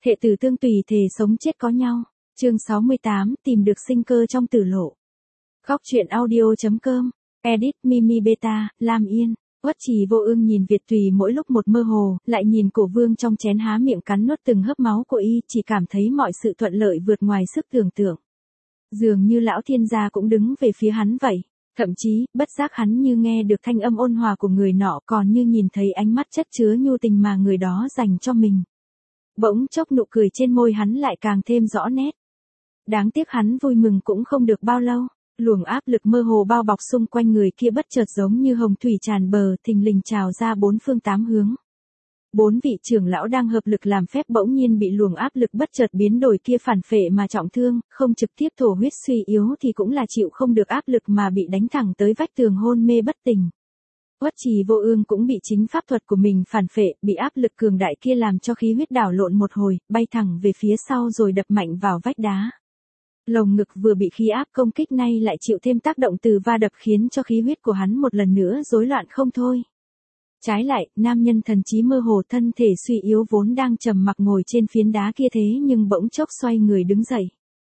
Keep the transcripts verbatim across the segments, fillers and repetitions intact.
Thệ tử tương tùy thề sống chết có nhau. Chương sáu mươi tám, tìm được sinh cơ trong tử lộ. Góc truyện audio chấm com, edit Mimi Beta, Lam Yên. Uất Trì Vô Ương nhìn Việt Tùy mỗi lúc một mơ hồ, lại nhìn Cổ Vương trong chén há miệng cắn nuốt từng hớp máu của y, chỉ cảm thấy mọi sự thuận lợi vượt ngoài sức tưởng tượng. Dường như lão thiên gia cũng đứng về phía hắn vậy. Thậm chí, bất giác hắn như nghe được thanh âm ôn hòa của người nọ, còn như nhìn thấy ánh mắt chất chứa nhu tình mà người đó dành cho mình. Bỗng chốc nụ cười trên môi hắn lại càng thêm rõ nét. Đáng tiếc hắn vui mừng cũng không được bao lâu, luồng áp lực mơ hồ bao bọc xung quanh người kia bất chợt giống như hồng thủy tràn bờ, thình lình trào ra bốn phương tám hướng. Bốn vị trưởng lão đang hợp lực làm phép bỗng nhiên bị luồng áp lực bất chợt biến đổi kia phản phệ mà trọng thương, không trực tiếp thổ huyết suy yếu thì cũng là chịu không được áp lực mà bị đánh thẳng tới vách tường hôn mê bất tỉnh. Uất Trì Vô Ương cũng bị chính pháp thuật của mình phản phệ, bị áp lực cường đại kia làm cho khí huyết đảo lộn một hồi, bay thẳng về phía sau rồi đập mạnh vào vách đá. Lồng ngực vừa bị khí áp công kích nay lại chịu thêm tác động từ va đập khiến cho khí huyết của hắn một lần nữa rối loạn không thôi. Trái lại, nam nhân thần trí mơ hồ thân thể suy yếu vốn đang trầm mặc ngồi trên phiến đá kia thế nhưng bỗng chốc xoay người đứng dậy.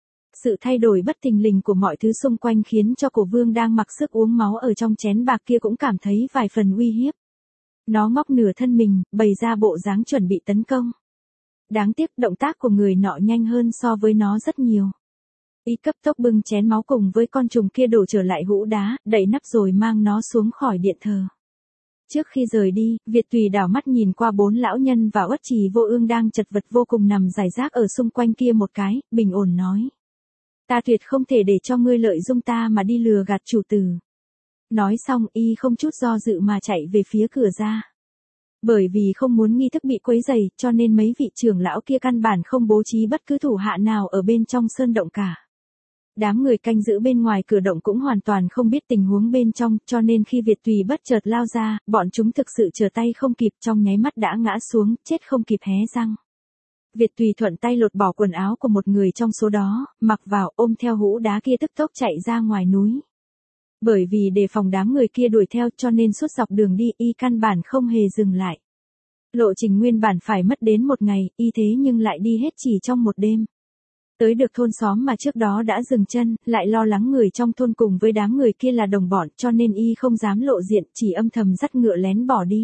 Sự thay đổi bất thình lình của mọi thứ xung quanh khiến cho Cổ Vương đang mặc sức uống máu ở trong chén bạc kia cũng cảm thấy vài phần uy hiếp. Nó ngóc nửa thân mình, bày ra bộ dáng chuẩn bị tấn công. Đáng tiếc động tác của người nọ nhanh hơn so với nó rất nhiều. Y cấp tốc bưng chén máu cùng với con trùng kia đổ trở lại hũ đá, đậy nắp rồi mang nó xuống khỏi điện thờ. Trước khi rời đi, Việt Tùy đảo mắt nhìn qua bốn lão nhân và Uất Trì Vô Ương đang chật vật vô cùng nằm rải rác ở xung quanh kia một cái, bình ổn nói. Ta tuyệt không thể để cho ngươi lợi dụng ta mà đi lừa gạt chủ tử. Nói xong y không chút do dự mà chạy về phía cửa ra. Bởi vì không muốn nghi thức bị quấy rầy, cho nên mấy vị trưởng lão kia căn bản không bố trí bất cứ thủ hạ nào ở bên trong sơn động cả. Đám người canh giữ bên ngoài cửa động cũng hoàn toàn không biết tình huống bên trong, cho nên khi Việt Tùy bất chợt lao ra, bọn chúng thực sự trở tay không kịp, trong nháy mắt đã ngã xuống, chết không kịp hé răng. Việt Tùy thuận tay lột bỏ quần áo của một người trong số đó, mặc vào, ôm theo hũ đá kia tức tốc chạy ra ngoài núi. Bởi vì đề phòng đám người kia đuổi theo cho nên suốt dọc đường đi y căn bản không hề dừng lại. Lộ trình nguyên bản phải mất đến một ngày, y thế nhưng lại đi hết chỉ trong một đêm. Tới được thôn xóm mà trước đó đã dừng chân, lại lo lắng người trong thôn cùng với đám người kia là đồng bọn cho nên y không dám lộ diện, chỉ âm thầm dắt ngựa lén bỏ đi.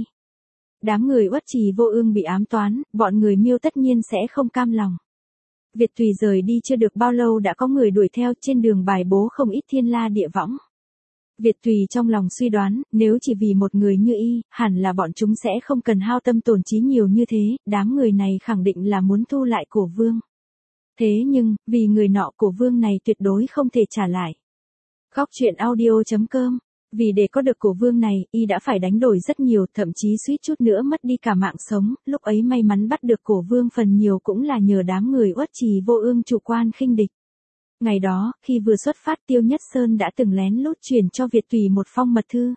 Đám người Uất Trì Vô Ương bị ám toán, bọn người Miêu tất nhiên sẽ không cam lòng. Việt Tùy rời đi chưa được bao lâu đã có người đuổi theo, trên đường bài bố không ít thiên la địa võng. Việt Tùy trong lòng suy đoán, nếu chỉ vì một người như y, hẳn là bọn chúng sẽ không cần hao tâm tổn trí nhiều như thế, đám người này khẳng định là muốn thu lại Cổ Vương. Thế nhưng, vì người nọ Cổ Vương này tuyệt đối không thể trả lại. Góc truyện audio chấm com, vì để có được Cổ Vương này, y đã phải đánh đổi rất nhiều, thậm chí suýt chút nữa mất đi cả mạng sống, lúc ấy may mắn bắt được Cổ Vương phần nhiều cũng là nhờ đám người Uất Trì Vô Ương chủ quan khinh địch. Ngày đó, khi vừa xuất phát Tiêu Nhất Sơn đã từng lén lút truyền cho Việt Tùy một phong mật thư.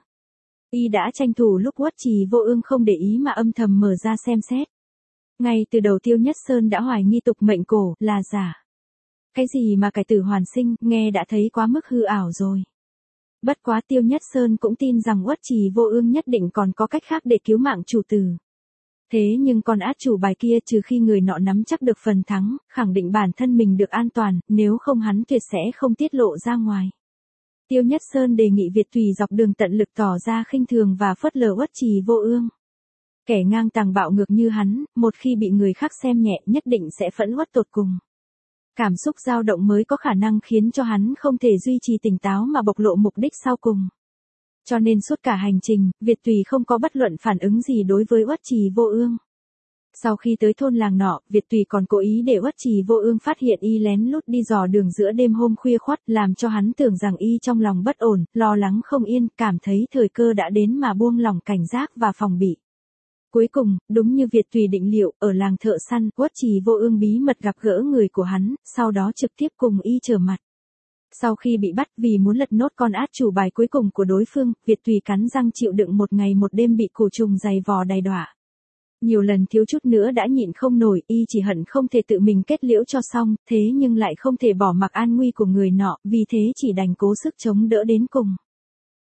Y đã tranh thủ lúc Uất Trì Vô Ương không để ý mà âm thầm mở ra xem xét. Ngay từ đầu Tiêu Nhất Sơn đã hoài nghi tục mệnh cổ là giả. Cái gì mà cải tử hoàn sinh, nghe đã thấy quá mức hư ảo rồi. Bất quá Tiêu Nhất Sơn cũng tin rằng Uất Trì Vô Ương nhất định còn có cách khác để cứu mạng chủ tử. Thế nhưng con át chủ bài kia trừ khi người nọ nắm chắc được phần thắng, khẳng định bản thân mình được an toàn, nếu không hắn tuyệt sẽ không tiết lộ ra ngoài. Tiêu Nhất Sơn đề nghị Việt Tùy dọc đường tận lực tỏ ra khinh thường và phớt lờ Uất Trì Vô Ương. Kẻ ngang tàng bạo ngược như hắn, một khi bị người khác xem nhẹ nhất định sẽ phẫn uất tột cùng. Cảm xúc dao động mới có khả năng khiến cho hắn không thể duy trì tỉnh táo mà bộc lộ mục đích sau cùng. Cho nên suốt cả hành trình, Việt Tùy không có bất luận phản ứng gì đối với Uất Trì Vô Ương. Sau khi tới thôn làng nọ, Việt Tùy còn cố ý để Uất Trì Vô Ương phát hiện y lén lút đi dò đường giữa đêm hôm khuya khoắt, làm cho hắn tưởng rằng y trong lòng bất ổn, lo lắng không yên, cảm thấy thời cơ đã đến mà buông lỏng cảnh giác và phòng bị. Cuối cùng, đúng như Việt Tùy định liệu, ở làng thợ săn, Uất Trì Vô Ương bí mật gặp gỡ người của hắn, sau đó trực tiếp cùng y trở mặt. Sau khi bị bắt vì muốn lật nốt con át chủ bài cuối cùng của đối phương, Việt Tùy cắn răng chịu đựng một ngày một đêm bị cổ trùng giày vò đầy đọa. Nhiều lần thiếu chút nữa đã nhịn không nổi, y chỉ hận không thể tự mình kết liễu cho xong, thế nhưng lại không thể bỏ mặc an nguy của người nọ, vì thế chỉ đành cố sức chống đỡ đến cùng.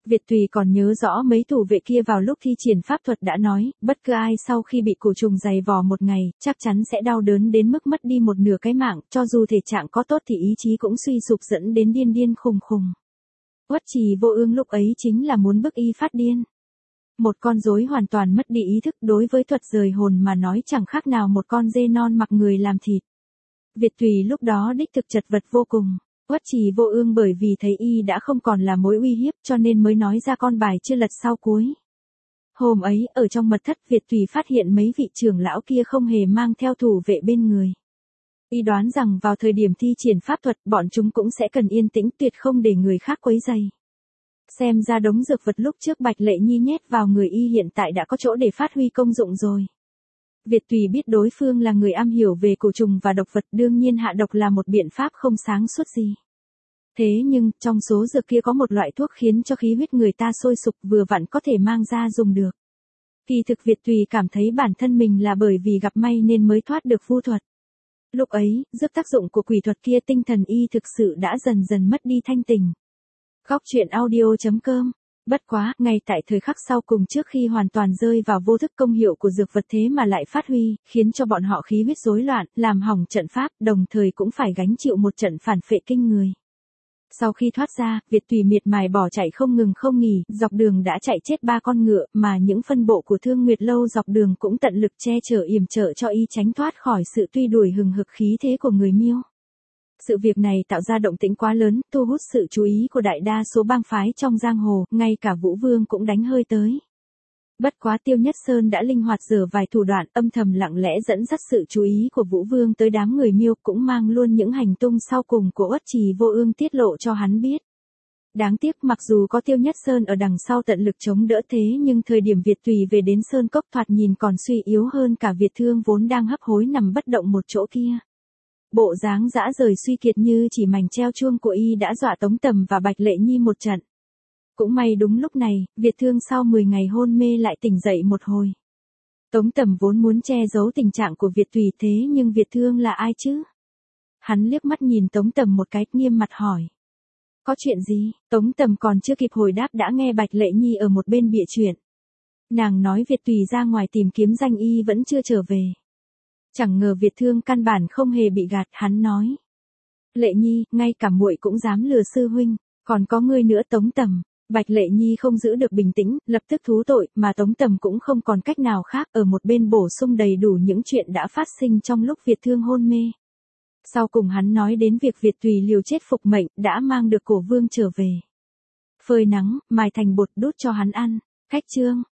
Việt Tùy còn nhớ rõ mấy thủ vệ kia vào lúc thi triển pháp thuật đã nói, bất cứ ai sau khi bị cổ trùng giày vò một ngày, chắc chắn sẽ đau đớn đến mức mất đi một nửa cái mạng, cho dù thể trạng có tốt thì ý chí cũng suy sụp dẫn đến điên điên khùng khùng. Uất Trì Vô Ương lúc ấy chính là muốn bức y phát điên. Một con rối hoàn toàn mất đi ý thức, đối với thuật rời hồn mà nói chẳng khác nào một con dê non mặc người làm thịt. Việt Tùy lúc đó đích thực chật vật vô cùng. Uất Trì Vô Ương bởi vì thấy y đã không còn là mối uy hiếp cho nên mới nói ra con bài chưa lật sau cuối. Hôm ấy, ở trong mật thất, Việt Tùy phát hiện mấy vị trưởng lão kia không hề mang theo thủ vệ bên người. Y đoán rằng vào thời điểm thi triển pháp thuật, bọn chúng cũng sẽ cần yên tĩnh, tuyệt không để người khác quấy rầy. Xem ra đống dược vật lúc trước Bạch Lệ Nhi nhét vào người y hiện tại đã có chỗ để phát huy công dụng rồi. Việt Tùy biết đối phương là người am hiểu về cổ trùng và độc vật, đương nhiên hạ độc là một biện pháp không sáng suốt gì. Thế nhưng, trong số dược kia có một loại thuốc khiến cho khí huyết người ta sôi sục, vừa vặn có thể mang ra dùng được. Kỳ thực Việt Tùy cảm thấy bản thân mình là bởi vì gặp may nên mới thoát được vu thuật. Lúc ấy, giúp tác dụng của quỷ thuật kia, tinh thần y thực sự đã dần dần mất đi thanh tình. Góc truyện audio chấm com. Bất quá, ngay tại thời khắc sau cùng trước khi hoàn toàn rơi vào vô thức, công hiệu của dược vật thế mà lại phát huy, khiến cho bọn họ khí huyết rối loạn, làm hỏng trận pháp, đồng thời cũng phải gánh chịu một trận phản phệ kinh người. Sau khi thoát ra, Việt Tùy miệt mài bỏ chạy không ngừng không nghỉ, dọc đường đã chạy chết ba con ngựa, mà những phân bộ của Thương Nguyệt Lâu dọc đường cũng tận lực che chở yểm trợ cho y tránh thoát khỏi sự truy đuổi hừng hực khí thế của người Miêu. Sự việc này tạo ra động tĩnh quá lớn, thu hút sự chú ý của đại đa số bang phái trong giang hồ, ngay cả Vũ Vương cũng đánh hơi tới. Bất quá Tiêu Nhất Sơn đã linh hoạt giở vài thủ đoạn, âm thầm lặng lẽ dẫn dắt sự chú ý của Vũ Vương tới đám người Miêu, cũng mang luôn những hành tung sau cùng của Uất Trì Vô Ương tiết lộ cho hắn biết. Đáng tiếc mặc dù có Tiêu Nhất Sơn ở đằng sau tận lực chống đỡ, thế nhưng thời điểm Việt Tùy về đến Sơn Cốc thoạt nhìn còn suy yếu hơn cả Việt Thương vốn đang hấp hối nằm bất động một chỗ kia. Bộ dáng dã rời suy kiệt như chỉ mảnh treo chuông của y đã dọa Tống Tầm và Bạch Lệ Nhi một trận. Cũng may đúng lúc này, Việt Thương sau mười ngày hôn mê lại tỉnh dậy một hồi. Tống Tầm vốn muốn che giấu tình trạng của Việt Tùy, thế nhưng Việt Thương là ai chứ? Hắn liếc mắt nhìn Tống Tầm một cái, nghiêm mặt hỏi. Có chuyện gì? Tống Tầm còn chưa kịp hồi đáp đã nghe Bạch Lệ Nhi ở một bên bịa chuyện. Nàng nói Việt Tùy ra ngoài tìm kiếm danh y vẫn chưa trở về. Chẳng ngờ Việt Thương căn bản không hề bị gạt, hắn nói. Lệ Nhi, ngay cả muội cũng dám lừa sư huynh, còn có ngươi nữa Tống Tầm. Bạch Lệ Nhi không giữ được bình tĩnh, lập tức thú tội, mà Tống Tầm cũng không còn cách nào khác, ở một bên bổ sung đầy đủ những chuyện đã phát sinh trong lúc Việt Thương hôn mê. Sau cùng hắn nói đến việc Việt Tùy liều chết phục mệnh, đã mang được cổ vương trở về. Phơi nắng, mài thành bột đút cho hắn ăn. Khách chương.